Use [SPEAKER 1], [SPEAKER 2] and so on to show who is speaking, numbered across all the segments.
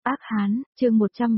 [SPEAKER 1] Ác Hán, chương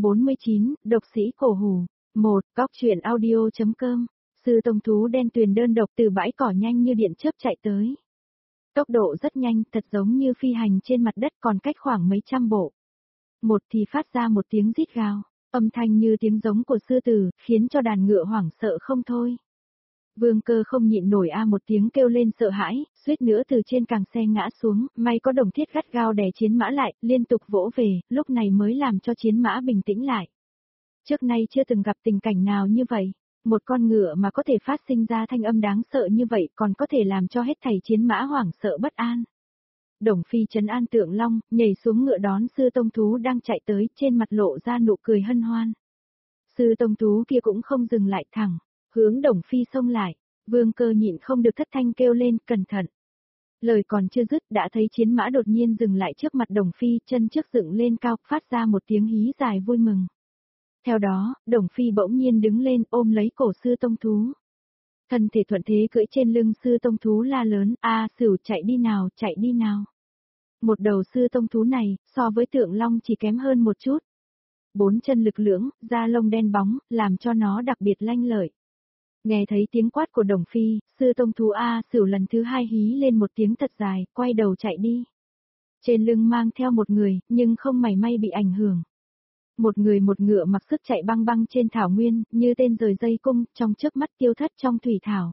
[SPEAKER 1] 149, độc sĩ cổ hủ. 1. Góc truyện audio.com. Sư tông thú đen tuyền đơn độc từ bãi cỏ nhanh như điện chớp chạy tới. Tốc độ rất nhanh, thật giống như phi hành trên mặt đất còn cách khoảng mấy trăm bộ. Một thì phát ra một tiếng rít gào, âm thanh như tiếng giống của sư tử, khiến cho đàn ngựa hoảng sợ không thôi. Vương Cơ không nhịn nổi một tiếng kêu lên sợ hãi, suýt nữa từ trên càng xe ngã xuống, may có Đồng Thiết gắt gao đè chiến mã lại, liên tục vỗ về, lúc này mới làm cho chiến mã bình tĩnh lại. Trước nay chưa từng gặp tình cảnh nào như vậy, một con ngựa mà có thể phát sinh ra thanh âm đáng sợ như vậy còn có thể làm cho hết thảy chiến mã hoảng sợ bất an. Đồng Phi trấn an Tượng Long, nhảy xuống ngựa đón sư tông thú đang chạy tới, trên mặt lộ ra nụ cười hân hoan. Sư tông thú kia cũng không dừng lại thẳng, hướng Đồng Phi xông lại, Vương Cơ nhịn không được thất thanh kêu lên, cẩn thận. Lời còn chưa dứt đã thấy chiến mã đột nhiên dừng lại trước mặt Đồng Phi, chân trước dựng lên cao, phát ra một tiếng hí dài vui mừng. Theo đó, Đồng Phi bỗng nhiên đứng lên ôm lấy cổ sư tông thú. Thân thể thuận thế cưỡi trên lưng sư tông thú la lớn, Sửu chạy đi nào, chạy đi nào. Một đầu sư tông thú này, so với Tượng Long chỉ kém hơn một chút. Bốn chân lực lưỡng, da lông đen bóng, làm cho nó đặc biệt lanh lợi. Nghe thấy tiếng quát của Đồng Phi, sư tông thú Sửu lần thứ hai hí lên một tiếng thật dài, quay đầu chạy đi. Trên lưng mang theo một người, nhưng không mảy may bị ảnh hưởng. Một người một ngựa mặc sức chạy băng băng trên thảo nguyên, như tên rời dây cung, trong chớp mắt tiêu thất trong thủy thảo.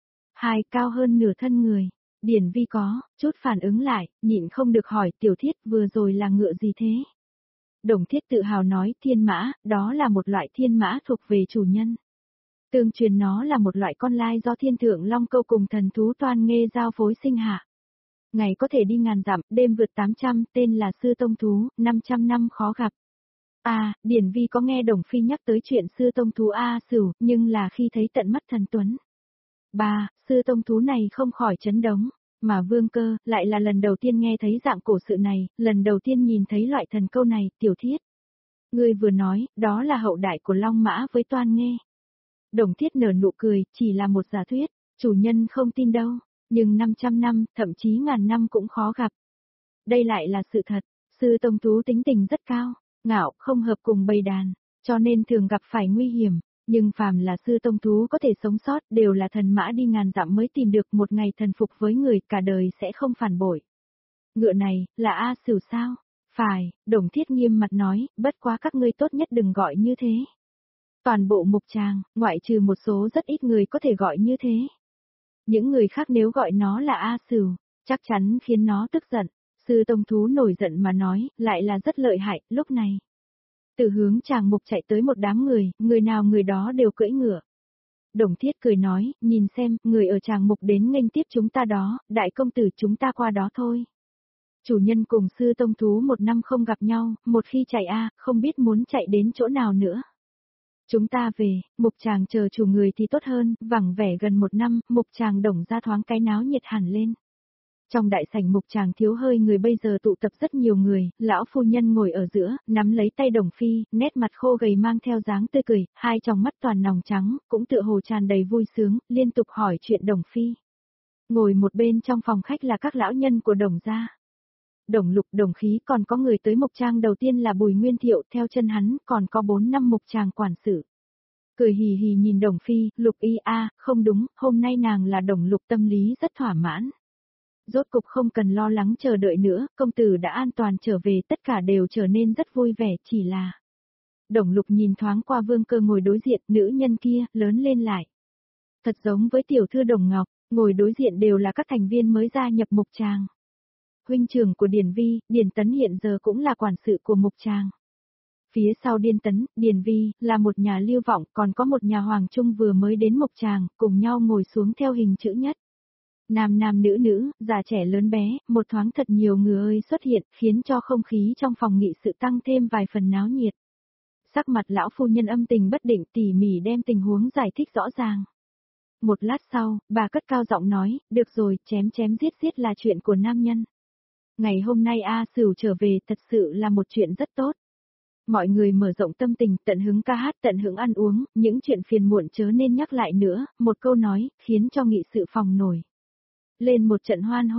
[SPEAKER 1] Hai cao hơn nửa thân người, Điển Vi có chút phản ứng lại, nhịn không được hỏi Tiểu Thiết vừa rồi là ngựa gì thế? Đồng Thiết tự hào nói thiên mã, đó là một loại thiên mã thuộc về chủ nhân. Tương truyền nó là một loại con lai do thiên thượng long câu cùng thần thú Toan Nghê giao phối sinh hạ. Ngày có thể đi ngàn dặm, đêm vượt 800, tên là sư tông thú, 500 năm khó gặp. Điển Vi có nghe Đồng Phi nhắc tới chuyện sư tông thú Sửu, nhưng là khi thấy tận mắt thần tuấn. Sư tông thú này không khỏi chấn động, mà Vương Cơ lại là lần đầu tiên nghe thấy dạng cổ sự này, lần đầu tiên nhìn thấy loại thần câu này, Tiểu Thiết. Ngươi vừa nói, đó là hậu đại của Long Mã với Toan Nghê. Đồng Thiết nở nụ cười, chỉ là một giả thuyết, chủ nhân không tin đâu, nhưng 500 năm, thậm chí ngàn năm cũng khó gặp. Đây lại là sự thật, sư tông thú tính tình rất cao, ngạo, không hợp cùng bầy đàn, cho nên thường gặp phải nguy hiểm, nhưng phàm là sư tông thú có thể sống sót đều là thần mã đi ngàn dặm mới tìm được một ngày thần phục với người, cả đời sẽ không phản bội. Ngựa này, là Sửu sao? Phải, Đồng Thiết nghiêm mặt nói, bất quá các ngươi tốt nhất đừng gọi như thế. Toàn bộ Mục Tràng, ngoại trừ một số rất ít người có thể gọi như thế. Những người khác nếu gọi nó là Sửu, chắc chắn khiến nó tức giận. Sư tông thú nổi giận mà nói, lại là rất lợi hại, lúc này. Từ hướng Tràng Mục chạy tới một đám người nào người đó đều cưỡi ngựa. Đồng Thiết cười nói, nhìn xem, người ở Tràng Mục đến nghênh tiếp chúng ta đó, đại công tử chúng ta qua đó thôi. Chủ nhân cùng sư tông thú một năm không gặp nhau, một khi chạy không biết muốn chạy đến chỗ nào nữa. Chúng ta về, Mục Tràng chờ chủ người thì tốt hơn, vẳng vẻ gần một năm, Mục Tràng Đồng ra thoáng cái náo nhiệt hẳn lên. Trong đại sảnh Mục Tràng thiếu hơi người bây giờ tụ tập rất nhiều người, lão phu nhân ngồi ở giữa, nắm lấy tay Đồng Phi, nét mặt khô gầy mang theo dáng tươi cười, hai tròng mắt toàn nòng trắng, cũng tựa hồ tràn đầy vui sướng, liên tục hỏi chuyện Đồng Phi. Ngồi một bên trong phòng khách là các lão nhân của Đồng gia. Đồng Lục, Đồng Khí, còn có người tới Mục Tràng đầu tiên là Bùi Nguyên Thiệu, theo chân hắn còn có 4 năm Mục Tràng quản sự. Cười hì hì nhìn Đồng Phi, Lục y không đúng, hôm nay nàng là Đồng Lục, tâm lý rất thỏa mãn. Rốt cục không cần lo lắng chờ đợi nữa, công tử đã an toàn trở về, tất cả đều trở nên rất vui vẻ, chỉ là. Đồng Lục nhìn thoáng qua Vương Cơ ngồi đối diện, nữ nhân kia, lớn lên lại. Thật giống với tiểu thư Đồng Ngọc, ngồi đối diện đều là các thành viên mới gia nhập Mục Tràng. Huynh trưởng của Điển Vi, Điển Tấn hiện giờ cũng là quản sự của Mục Tràng. Phía sau Điển Vi, là một nhà Lưu Vọng, còn có một nhà Hoàng Trung vừa mới đến Mục Tràng, cùng nhau ngồi xuống theo hình chữ nhất. Nam nam nữ nữ, già trẻ lớn bé, một thoáng thật nhiều người xuất hiện, khiến cho không khí trong phòng nghị sự tăng thêm vài phần náo nhiệt. Sắc mặt lão phu nhân âm tình bất định, tỉ mỉ đem tình huống giải thích rõ ràng. Một lát sau, bà cất cao giọng nói, được rồi, chém chém giết giết là chuyện của nam nhân. Ngày hôm nay Sửu trở về thật sự là một chuyện rất tốt. Mọi người mở rộng tâm tình, tận hứng ca hát, tận hứng ăn uống, những chuyện phiền muộn chớ nên nhắc lại nữa, một câu nói, khiến cho nghị sự phòng nổi lên một trận hoan hô.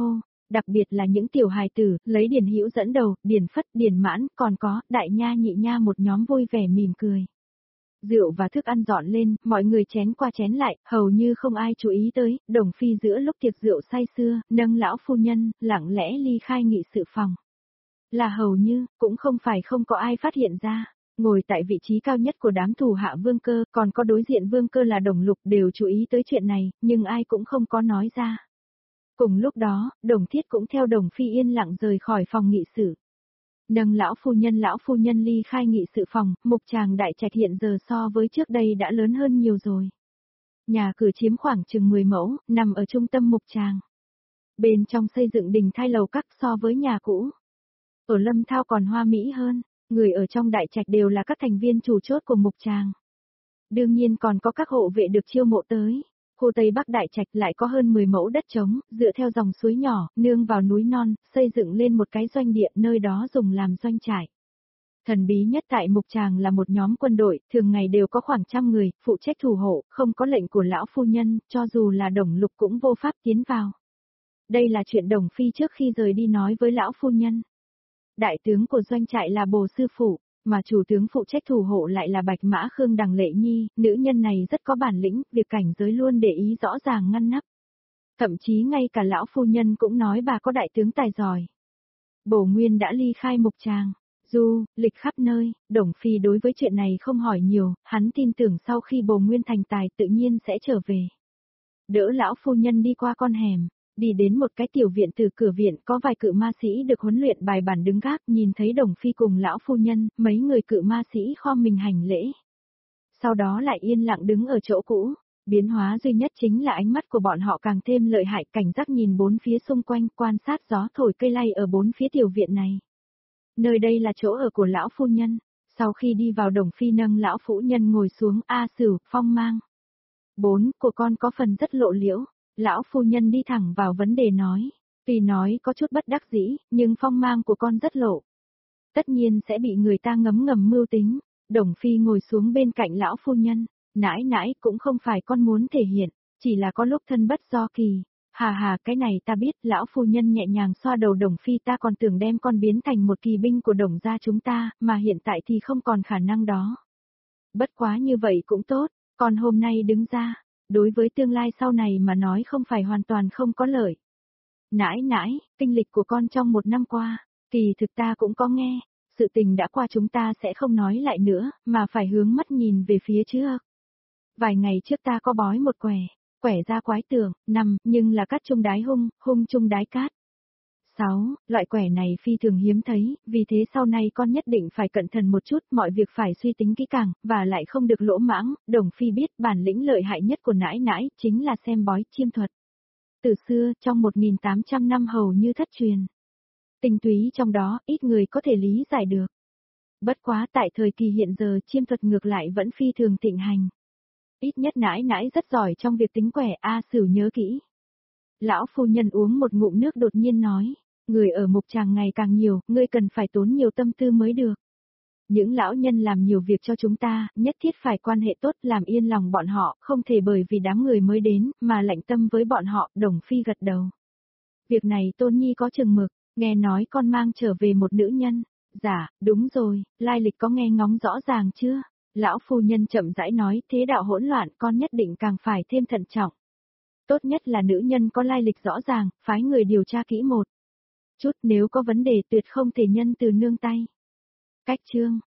[SPEAKER 1] đặc biệt là những tiểu hài tử, lấy Điền Hữu dẫn đầu, Điền Phất, Điền Mãn, còn có, Đại Nha Nhị Nha một nhóm vui vẻ mỉm cười. Rượu và thức ăn dọn lên, mọi người chén qua chén lại, hầu như không ai chú ý tới, Đồng Phi giữa lúc tiệc rượu say sưa, nâng lão phu nhân, lặng lẽ ly khai nghị sự phòng. Là hầu như, cũng không phải không có ai phát hiện ra. Ngồi tại vị trí cao nhất của đám thủ hạ Vương Cơ, còn có đối diện Vương Cơ là Đồng Lục đều chú ý tới chuyện này, nhưng ai cũng không có nói ra. Cùng lúc đó, Đồng Thiết cũng theo Đồng Phi yên lặng rời khỏi phòng nghị sự. Nâng lão phu nhân ly khai nghị sự phòng, mục tràng đại trạch hiện giờ so với trước đây đã lớn hơn nhiều rồi. Nhà cửa chiếm khoảng chừng 10 mẫu, nằm ở trung tâm mục tràng. Bên trong xây dựng đình thai lầu các so với nhà cũ. Ở Lâm Thao còn hoa mỹ hơn, người ở trong đại trạch đều là các thành viên chủ chốt của mục tràng. Đương nhiên còn có các hộ vệ được chiêu mộ tới. Khu Tây Bắc Đại Trạch lại có hơn 10 mẫu đất trống, dựa theo dòng suối nhỏ, nương vào núi non, xây dựng lên một cái doanh địa nơi đó dùng làm doanh trại. Thần bí nhất tại mục tràng là một nhóm quân đội, thường ngày đều có khoảng 100 người, phụ trách thủ hộ, không có lệnh của lão phu nhân, cho dù là Đồng Lục cũng vô pháp tiến vào. Đây là chuyện Đồng Phi trước khi rời đi nói với lão phu nhân. Đại tướng của doanh trại là Bồ Sư Phụ, mà chủ tướng phụ trách thủ hộ lại là Bạch Mã Khương Đằng Lệ Nhi, nữ nhân này rất có bản lĩnh, việc cảnh giới luôn để ý rõ ràng ngăn nắp. Thậm chí ngay cả lão phu nhân cũng nói bà có đại tướng tài giỏi. Bồ Nguyên đã ly khai mục tràng, lịch khắp nơi, Đồng Phi đối với chuyện này không hỏi nhiều, hắn tin tưởng sau khi Bồ Nguyên thành tài tự nhiên sẽ trở về. Đỡ lão phu nhân đi qua con hẻm. Đi đến một cái tiểu viện, từ cửa viện có vài cự ma sĩ được huấn luyện bài bản đứng gác, nhìn thấy Đồng Phi cùng lão phu nhân, mấy người cự ma sĩ khom mình hành lễ. Sau đó lại yên lặng đứng ở chỗ cũ, biến hóa duy nhất chính là ánh mắt của bọn họ càng thêm lợi hại, cảnh giác nhìn bốn phía xung quanh, quan sát gió thổi cây lay ở bốn phía tiểu viện này. Nơi đây là chỗ ở của lão phu nhân, sau khi đi vào Đồng Phi nâng lão phu nhân ngồi xuống, Sửu, Phong Mang. 4, của con có phần rất lộ liễu. Lão phu nhân đi thẳng vào vấn đề nói, tuy nói có chút bất đắc dĩ, nhưng phong mang của con rất lộ. Tất nhiên sẽ bị người ta ngấm ngầm mưu tính. Đồng Phi ngồi xuống bên cạnh lão phu nhân, nãi cũng không phải con muốn thể hiện, chỉ là có lúc thân bất do kỳ. Hà cái này ta biết, lão phu nhân nhẹ nhàng xoa đầu Đồng Phi, ta còn tưởng đem con biến thành một kỳ binh của Đồng gia chúng ta, mà hiện tại thì không còn khả năng đó. Bất quá như vậy cũng tốt, con hôm nay đứng ra. Đối với tương lai sau này mà nói không phải hoàn toàn không có lợi. Nãi, kinh lịch của con trong 1 năm qua, kỳ thực ta cũng có nghe, sự tình đã qua chúng ta sẽ không nói lại nữa, mà phải hướng mắt nhìn về phía trước. Vài ngày trước ta có bói một quẻ ra quái tưởng, 5, nhưng là cát trung đái hung trung đái cát. 6, loại quẻ này phi thường hiếm thấy, vì thế sau này con nhất định phải cẩn thận một chút, mọi việc phải suy tính kỹ càng, và lại không được lỗ mãng. Đồng Phi biết bản lĩnh lợi hại nhất của nãi chính là xem bói chiêm thuật. Từ xưa, trong 1800 năm hầu như thất truyền. Tinh túy trong đó, ít người có thể lý giải được. Bất quá tại thời kỳ hiện giờ chiêm thuật ngược lại vẫn phi thường thịnh hành. Ít nhất nãi rất giỏi trong việc tính quẻ, Sửu nhớ kỹ. Lão phu nhân uống một ngụm nước đột nhiên nói, người ở mục tràng ngày càng nhiều, ngươi cần phải tốn nhiều tâm tư mới được. Những lão nhân làm nhiều việc cho chúng ta, nhất thiết phải quan hệ tốt, làm yên lòng bọn họ, không thể bởi vì đám người mới đến, mà lạnh tâm với bọn họ. Đồng Phi gật đầu. Việc này Tôn Nhi có chừng mực, nghe nói con mang trở về một nữ nhân. Dạ, đúng rồi, lai lịch có nghe ngóng rõ ràng chưa? Lão phu nhân chậm rãi nói, thế đạo hỗn loạn, con nhất định càng phải thêm thận trọng. Tốt nhất là nữ nhân có lai lịch rõ ràng, phái người điều tra kỹ một chút, nếu có vấn đề tuyệt không thể nhân từ nương tay. Cách chương